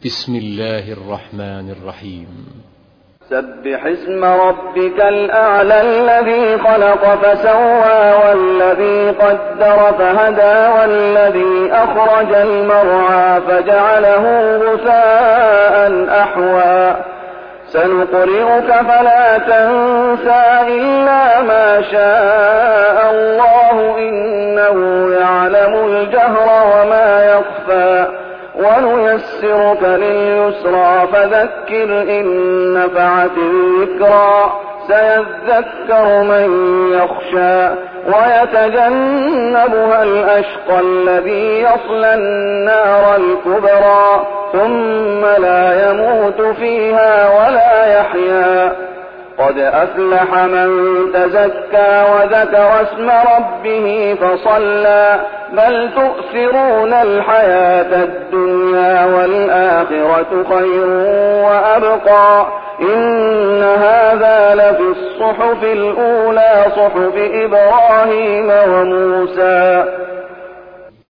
بسم الله الرحمن الرحيم. سبح اسم ربك الأعلى الذي خلق فسوى والذي قدر فهدى والذي أخرج المرعى فجعله غثاء أحوى سنقرئك فلا تنسى إلا ما شاء الله إنه يعلم الجهر وما يخفى ونيسرك لليسرى فذكر إن نفعت الذكرى سيذكر من يخشى ويتجنبها الأشقى الذي يصلى النار الكبرى ثم لا يموت فيها ولا يحيا قد أفلح من تزكى وذكر اسم ربه فصلى بل تؤثرون الحياة الدنيا والآخرة خير وأبقى إن هذا لفي الصحف الأولى صحف إبراهيم وموسى